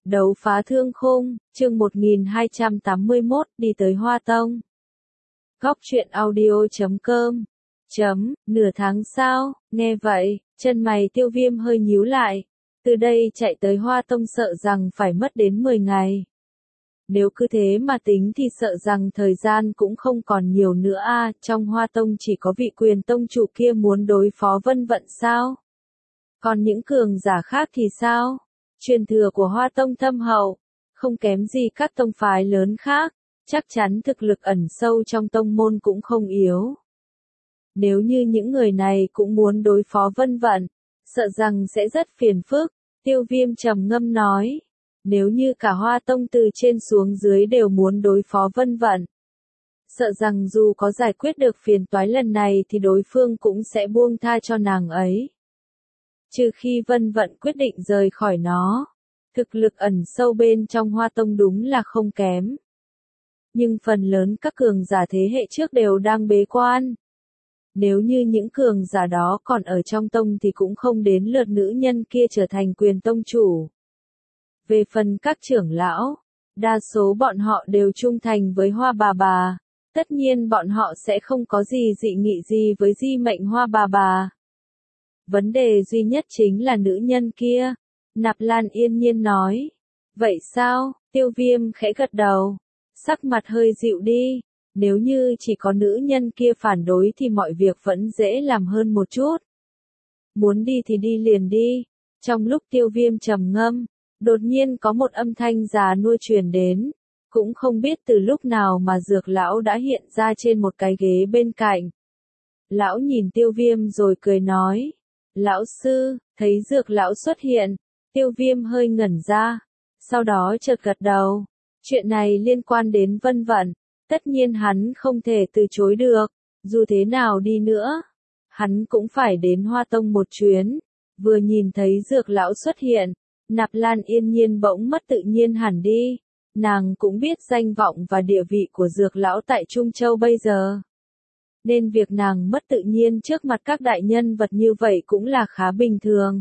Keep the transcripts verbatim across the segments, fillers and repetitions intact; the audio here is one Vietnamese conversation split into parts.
Đấu phá thương khung, chương một nghìn hai trăm tám mươi mốt, đi tới Hoa Tông. Góc truyện audio chấm com. Chấm, nửa tháng sau, nghe vậy, chân mày Tiêu Viêm hơi nhíu lại. Từ đây chạy tới Hoa Tông sợ rằng phải mất đến mười ngày. Nếu cứ thế mà tính thì sợ rằng thời gian cũng không còn nhiều nữa a. À, trong Hoa Tông chỉ có vị quyền tông chủ kia muốn đối phó Vân Vận sao? Còn những cường giả khác thì sao? Truyền thừa của Hoa Tông thâm hậu, không kém gì các tông phái lớn khác, chắc chắn thực lực ẩn sâu trong tông môn cũng không yếu. Nếu như những người này cũng muốn đối phó Vân Vận, sợ rằng sẽ rất phiền phức. Tiêu Viêm trầm ngâm nói, nếu như cả Hoa Tông từ trên xuống dưới đều muốn đối phó Vân Vận, sợ rằng dù có giải quyết được phiền toái lần này thì đối phương cũng sẽ buông tha cho nàng ấy. Trừ khi Vân Vận quyết định rời khỏi nó, thực lực ẩn sâu bên trong Hoa Tông đúng là không kém. Nhưng phần lớn các cường giả thế hệ trước đều đang bế quan. Nếu như những cường giả đó còn ở trong tông thì cũng không đến lượt nữ nhân kia trở thành quyền tông chủ. Về phần các trưởng lão, đa số bọn họ đều trung thành với Hoa Bà Bà, tất nhiên bọn họ sẽ không có gì dị nghị gì với di mệnh Hoa Bà Bà. Vấn đề duy nhất chính là nữ nhân kia, Nạp Lan yên nhiên nói. Vậy sao? Tiêu Viêm khẽ gật đầu, sắc mặt hơi dịu đi. Nếu như chỉ có nữ nhân kia phản đối thì mọi việc vẫn dễ làm hơn một chút. Muốn đi thì đi liền đi. Trong lúc Tiêu Viêm trầm ngâm, đột nhiên có một âm thanh già nua truyền đến. Cũng không biết từ lúc nào mà Dược lão đã hiện ra trên một cái ghế bên cạnh. Lão nhìn Tiêu Viêm rồi cười nói. Lão sư, thấy Dược lão xuất hiện, Tiêu Viêm hơi ngẩn ra, sau đó chợt gật đầu. Chuyện này liên quan đến Vân Vận, tất nhiên hắn không thể từ chối được, dù thế nào đi nữa, hắn cũng phải đến Hoa Tông một chuyến. Vừa nhìn thấy Dược lão xuất hiện, Nạp Lan yên nhiên bỗng mất tự nhiên hẳn đi, nàng cũng biết danh vọng và địa vị của Dược lão tại Trung Châu bây giờ. Nên việc nàng mất tự nhiên trước mặt các đại nhân vật như vậy cũng là khá bình thường.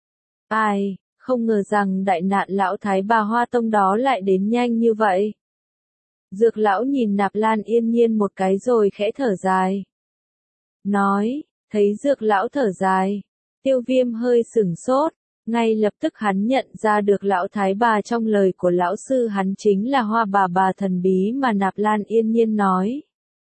Ai, không ngờ rằng đại nạn lão thái bà Hoa Tông đó lại đến nhanh như vậy. Dược lão nhìn Nạp Lan yên nhiên một cái rồi khẽ thở dài. Nói, thấy Dược lão thở dài, Tiêu Viêm hơi sửng sốt, ngay lập tức hắn nhận ra được lão thái bà trong lời của lão sư hắn chính là Hoa Bà Bà thần bí mà Nạp Lan yên nhiên nói.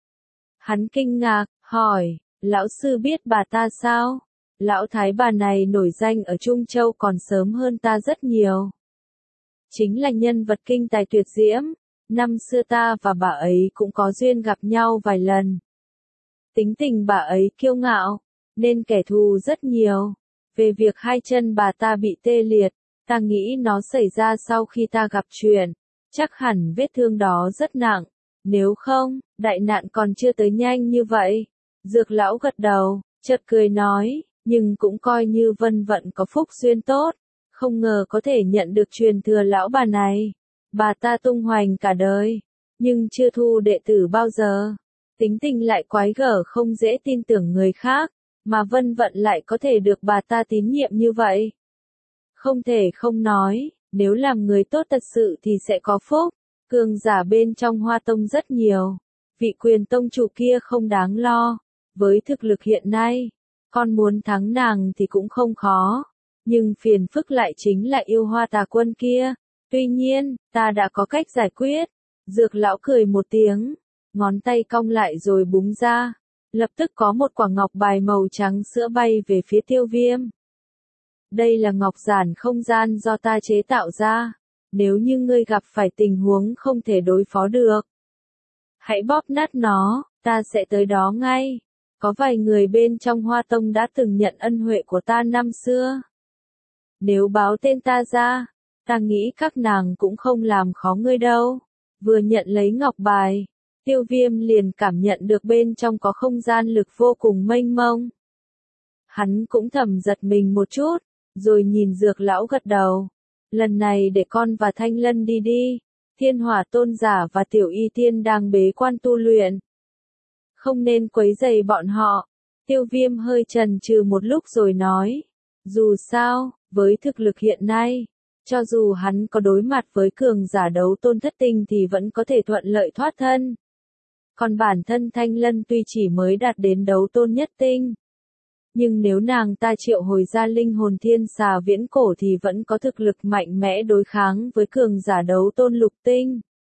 Hắn kinh ngạc, hỏi, lão sư biết bà ta sao? Lão thái bà này nổi danh ở Trung Châu còn sớm hơn ta rất nhiều. Chính là nhân vật kinh tài tuyệt diễm, năm xưa ta và bà ấy cũng có duyên gặp nhau vài lần. Tính tình bà ấy kiêu ngạo, nên kẻ thù rất nhiều. Về việc hai chân bà ta bị tê liệt, ta nghĩ nó xảy ra sau khi ta gặp chuyện, chắc hẳn vết thương đó rất nặng. Nếu không, đại nạn còn chưa tới nhanh như vậy. Dược lão gật đầu, chợt cười nói, nhưng cũng coi như Vân Vận có phúc duyên tốt, không ngờ có thể nhận được truyền thừa lão bà này. Bà ta tung hoành cả đời, nhưng chưa thu đệ tử bao giờ. Tính tình lại quái gở không dễ tin tưởng người khác, mà Vân Vận lại có thể được bà ta tín nhiệm như vậy. Không thể không nói, nếu làm người tốt thật sự thì sẽ có phúc. Cường giả bên trong Hoa Tông rất nhiều, vị quyền tông chủ kia không đáng lo. Với thực lực hiện nay, con muốn thắng nàng thì cũng không khó, nhưng phiền phức lại chính là yêu Hoa Tà Quân kia. Tuy nhiên, ta đã có cách giải quyết. Dược lão cười một tiếng, ngón tay cong lại rồi búng ra, lập tức có một quả ngọc bài màu trắng sữa bay về phía Tiêu Viêm. Đây là ngọc giản không gian do ta chế tạo ra. Nếu như ngươi gặp phải tình huống không thể đối phó được, hãy bóp nát nó, ta sẽ tới đó ngay. Có vài người bên trong Hoa Tông đã từng nhận ân huệ của ta năm xưa. Nếu báo tên ta ra, ta nghĩ các nàng cũng không làm khó ngươi đâu. Vừa nhận lấy ngọc bài, Tiêu Viêm liền cảm nhận được bên trong có không gian lực vô cùng mênh mông. Hắn cũng thầm giật mình một chút, rồi nhìn Dược lão gật đầu. Lần này để con và Thanh Lân đi đi, Thiên Hỏa Tôn giả và Tiểu Y Tiên đang bế quan tu luyện. Không nên quấy rầy bọn họ. Tiêu Viêm hơi chần chừ một lúc rồi nói. Dù sao, với thực lực hiện nay, Cho dù hắn có đối mặt với cường giả đấu tôn thất tinh thì vẫn có thể thuận lợi thoát thân. Còn bản thân Thanh Lân tuy chỉ mới đạt đến đấu tôn nhất tinh, nhưng nếu nàng ta triệu hồi ra linh hồn thiên xà viễn cổ thì vẫn có thực lực mạnh mẽ đối kháng với cường giả đấu tôn lục tinh.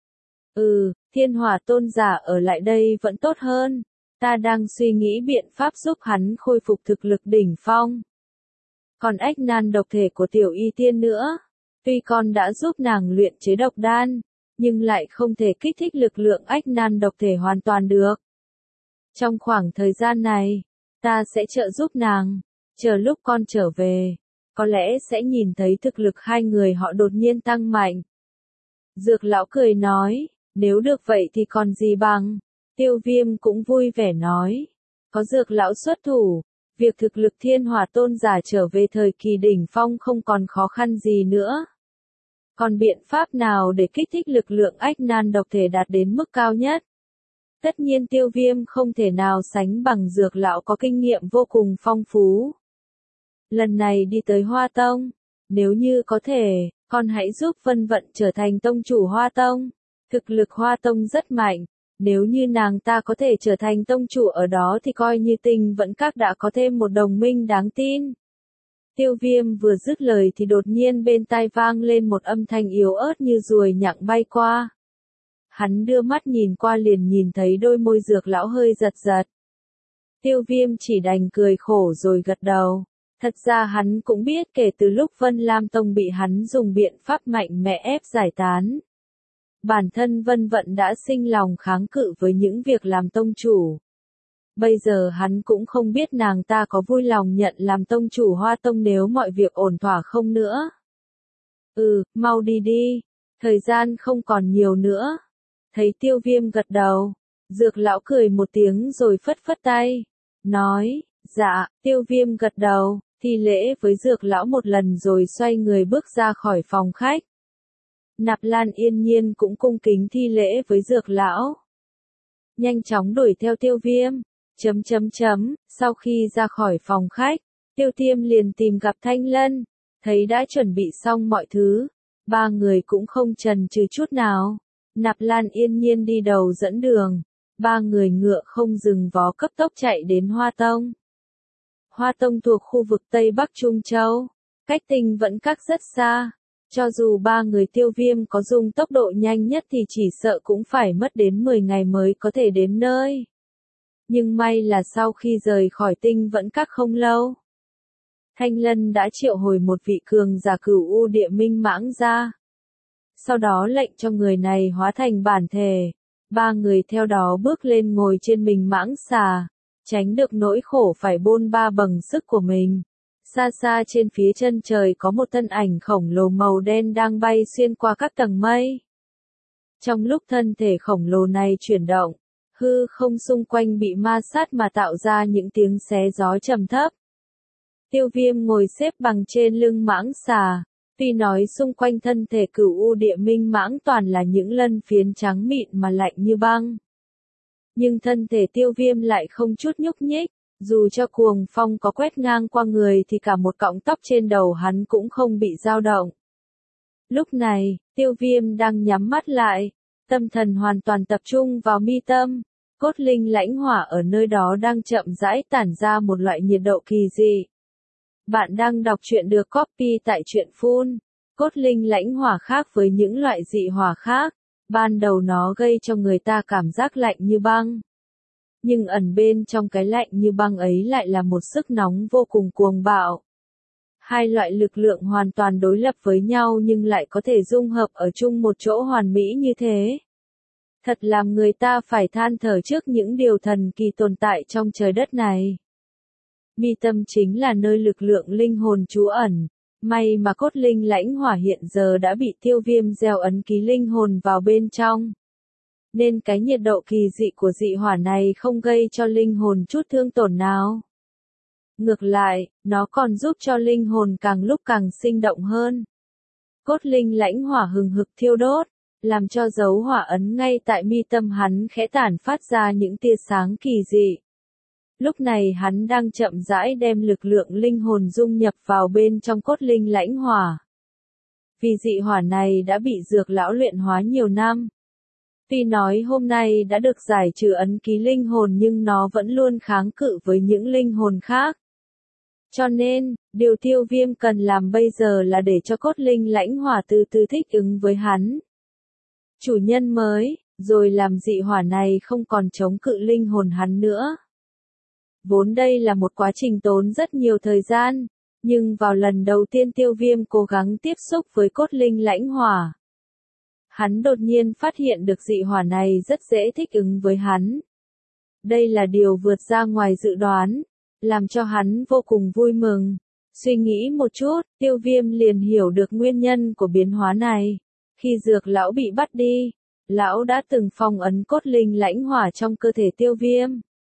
Ừ, thiên hỏa tôn giả ở lại đây vẫn tốt hơn. Ta đang suy nghĩ biện pháp giúp hắn khôi phục thực lực đỉnh phong. Còn ách nan độc thể của tiểu y tiên nữa. Tuy con đã giúp nàng luyện chế độc đan, nhưng lại không thể kích thích lực lượng ách nan độc thể hoàn toàn được. Trong khoảng thời gian này, ta sẽ trợ giúp nàng, chờ lúc con trở về, có lẽ sẽ nhìn thấy thực lực hai người họ đột nhiên tăng mạnh. Dược lão cười nói, nếu được vậy thì còn gì bằng. Tiêu Viêm cũng vui vẻ nói, có dược lão xuất thủ, việc thực lực thiên hỏa tôn giả trở về thời kỳ đỉnh phong không còn khó khăn gì nữa. Còn biện pháp nào để kích thích lực lượng ách nan độc thể đạt đến mức cao nhất? Tất nhiên Tiêu Viêm không thể nào sánh bằng dược lão có kinh nghiệm vô cùng phong phú. Lần này đi tới Hoa Tông, nếu như có thể, con hãy giúp Vân Vận trở thành tông chủ Hoa Tông. Thực lực Hoa Tông rất mạnh, nếu như nàng ta có thể trở thành tông chủ ở đó thì coi như Tinh Vẫn Các đã có thêm một đồng minh đáng tin. Tiêu Viêm vừa dứt lời thì đột nhiên bên tai vang lên một âm thanh yếu ớt như ruồi nhặng bay qua. Hắn đưa mắt nhìn qua liền nhìn thấy đôi môi dược lão hơi giật giật. Tiêu Viêm chỉ đành cười khổ rồi gật đầu. Thật ra hắn cũng biết kể từ lúc Vân Lam Tông bị hắn dùng biện pháp mạnh mẽ ép giải tán. Bản thân Vân Vận đã sinh lòng kháng cự với những việc làm tông chủ. Bây giờ hắn cũng không biết nàng ta có vui lòng nhận làm tông chủ Hoa Tông nếu mọi việc ổn thỏa không nữa. Ừ, mau đi đi, thời gian không còn nhiều nữa. Thấy Tiêu Viêm gật đầu, dược lão cười một tiếng rồi phất phất tay, nói, dạ, Tiêu Viêm gật đầu, thi lễ với dược lão một lần rồi xoay người bước ra khỏi phòng khách. Nạp Lan Yên Nhiên cũng cung kính thi lễ với dược lão. Nhanh chóng đuổi theo Tiêu Viêm, chấm chấm chấm, sau khi ra khỏi phòng khách, Tiêu Tiêm liền tìm gặp Thanh Lân, thấy đã chuẩn bị xong mọi thứ, ba người cũng không chần chừ chút nào. Nạp Lan Yên Nhiên đi đầu dẫn đường, ba người ngựa không dừng vó cấp tốc chạy đến Hoa Tông. Hoa Tông thuộc khu vực Tây Bắc Trung Châu, cách Tinh Vẫn Các rất xa. Cho dù ba người Tiêu Viêm có dùng tốc độ nhanh nhất thì chỉ sợ cũng phải mất đến mười ngày mới có thể đến nơi. Nhưng may là sau khi rời khỏi Tinh Vẫn Các không lâu, Thanh Lân đã triệu hồi một vị cường giả Cửu U Địa Minh Mãng ra. Sau đó lệnh cho người này hóa thành bản thể, ba người theo đó bước lên ngồi trên mình mãng xà, tránh được nỗi khổ phải bôn ba bằng sức của mình. Xa xa trên phía chân trời có một thân ảnh khổng lồ màu đen đang bay xuyên qua các tầng mây. Trong lúc thân thể khổng lồ này chuyển động, hư không xung quanh bị ma sát mà tạo ra những tiếng xé gió trầm thấp. Tiêu Viêm ngồi xếp bằng trên lưng mãng xà, tuy nói xung quanh thân thể Cửu U Địa Minh Mãng toàn là những lân phiến trắng mịn mà lạnh như băng. Nhưng thân thể Tiêu Viêm lại không chút nhúc nhích. Dù cho cuồng phong có quét ngang qua người thì cả một cọng tóc trên đầu hắn cũng không bị dao động. Lúc này, Tiêu Viêm đang nhắm mắt lại, tâm thần hoàn toàn tập trung vào mi tâm, cốt linh lãnh hỏa ở nơi đó đang chậm rãi tản ra một loại nhiệt độ kỳ dị. Bạn đang đọc truyện được copy tại truyện phun. Cốt linh lãnh hỏa khác với những loại dị hỏa khác, ban đầu nó gây cho người ta cảm giác lạnh như băng. Nhưng ẩn bên trong cái lạnh như băng ấy lại là một sức nóng vô cùng cuồng bạo. Hai loại lực lượng hoàn toàn đối lập với nhau nhưng lại có thể dung hợp ở chung một chỗ hoàn mỹ như thế. Thật làm người ta phải than thở trước những điều thần kỳ tồn tại trong trời đất này. Mi tâm chính là nơi lực lượng linh hồn trú ẩn. May mà cốt linh lãnh hỏa hiện giờ đã bị Tiêu Viêm gieo ấn ký linh hồn vào bên trong. Nên cái nhiệt độ kỳ dị của dị hỏa này không gây cho linh hồn chút thương tổn nào. Ngược lại, nó còn giúp cho linh hồn càng lúc càng sinh động hơn. Cốt linh lãnh hỏa hừng hực thiêu đốt, làm cho dấu hỏa ấn ngay tại mi tâm hắn khẽ tản phát ra những tia sáng kỳ dị. Lúc này hắn đang chậm rãi đem lực lượng linh hồn dung nhập vào bên trong cốt linh lãnh hỏa. vì dị hỏa này đã bị dược lão luyện hóa nhiều năm. Tuy nói hôm nay đã được giải trừ ấn ký linh hồn nhưng nó vẫn luôn kháng cự với những linh hồn khác. Cho nên, điều Tiêu Viêm cần làm bây giờ là để cho cốt linh lãnh hỏa từ từ thích ứng với hắn. Chủ nhân mới, rồi làm dị hỏa này không còn chống cự linh hồn hắn nữa. Vốn đây là một quá trình tốn rất nhiều thời gian, nhưng vào lần đầu tiên Tiêu Viêm cố gắng tiếp xúc với cốt linh lãnh hỏa, hắn đột nhiên phát hiện được dị hỏa này rất dễ thích ứng với hắn. Đây là điều vượt ra ngoài dự đoán, làm cho hắn vô cùng vui mừng. Suy nghĩ một chút, Tiêu Viêm liền hiểu được nguyên nhân của biến hóa này. Khi dược lão bị bắt đi, lão đã từng phong ấn cốt linh lãnh hỏa trong cơ thể Tiêu Viêm.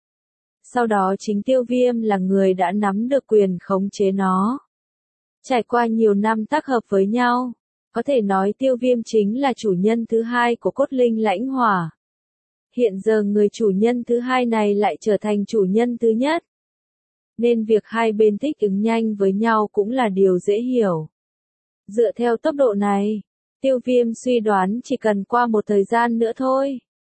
Sau đó chính Tiêu Viêm là người đã nắm được quyền khống chế nó. Trải qua nhiều năm tác hợp với nhau, có thể nói Tiêu Viêm chính là chủ nhân thứ hai của cốt linh lãnh hỏa. Hiện giờ người chủ nhân thứ hai này lại trở thành chủ nhân thứ nhất. Nên việc hai bên thích ứng nhanh với nhau cũng là điều dễ hiểu. Dựa theo tốc độ này, Tiêu Viêm suy đoán chỉ cần qua một thời gian nữa thôi,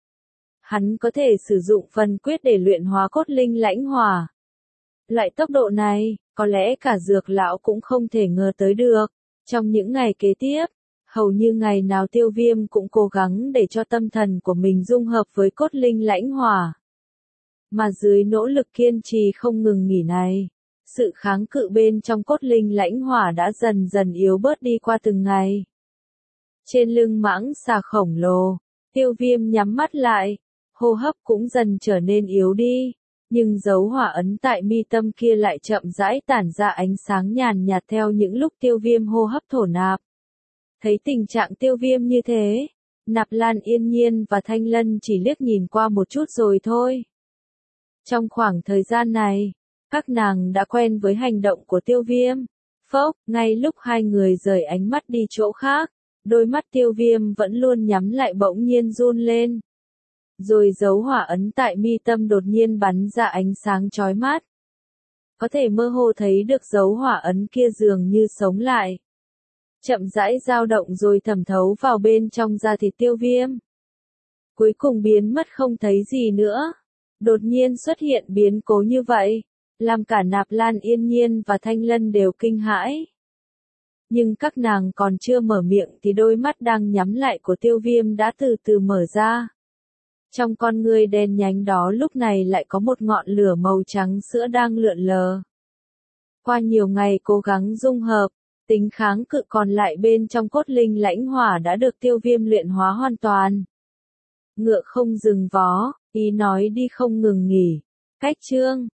hắn có thể sử dụng phần quyết để luyện hóa cốt linh lãnh hỏa. Loại tốc độ này, có lẽ cả dược lão cũng không thể ngờ tới được. Trong những ngày kế tiếp, hầu như ngày nào Tiêu Viêm cũng cố gắng để cho tâm thần của mình dung hợp với cốt linh lãnh hỏa. Mà dưới nỗ lực kiên trì không ngừng nghỉ này, sự kháng cự bên trong cốt linh lãnh hỏa đã dần dần yếu bớt đi qua từng ngày. Trên lưng mãng xà khổng lồ, Tiêu Viêm nhắm mắt lại, hô hấp cũng dần trở nên yếu đi, nhưng dấu hỏa ấn tại mi tâm kia lại chậm rãi tản ra ánh sáng nhàn nhạt theo những lúc Tiêu Viêm hô hấp thổ nạp. Thấy tình trạng Tiêu Viêm như thế, Nạp Lan Yên Nhiên và Thanh Lân chỉ liếc nhìn qua một chút rồi thôi. Trong khoảng thời gian này, các nàng đã quen với hành động của Tiêu Viêm. Phốc, ngay lúc hai người rời ánh mắt đi chỗ khác, đôi mắt Tiêu Viêm vẫn luôn nhắm lại bỗng nhiên run lên. Rồi dấu hỏa ấn tại mi tâm đột nhiên bắn ra ánh sáng chói mắt. Có thể mơ hồ thấy được dấu hỏa ấn kia dường như sống lại. Chậm rãi dao động rồi thẩm thấu vào bên trong da thịt Tiêu Viêm. Cuối cùng biến mất không thấy gì nữa. Đột nhiên xuất hiện biến cố như vậy, làm cả Nạp Lan Yên Nhiên và Thanh Lân đều kinh hãi. Nhưng các nàng còn chưa mở miệng thì đôi mắt đang nhắm lại của Tiêu Viêm đã từ từ mở ra. Trong con ngươi đen nhánh đó lúc này lại có một ngọn lửa màu trắng sữa đang lượn lờ. Qua nhiều ngày cố gắng dung hợp, tính kháng cự còn lại bên trong cốt linh lãnh hỏa đã được Tiêu Viêm luyện hóa hoàn toàn. Ngựa không dừng vó, ý nói đi không ngừng nghỉ. Cách chương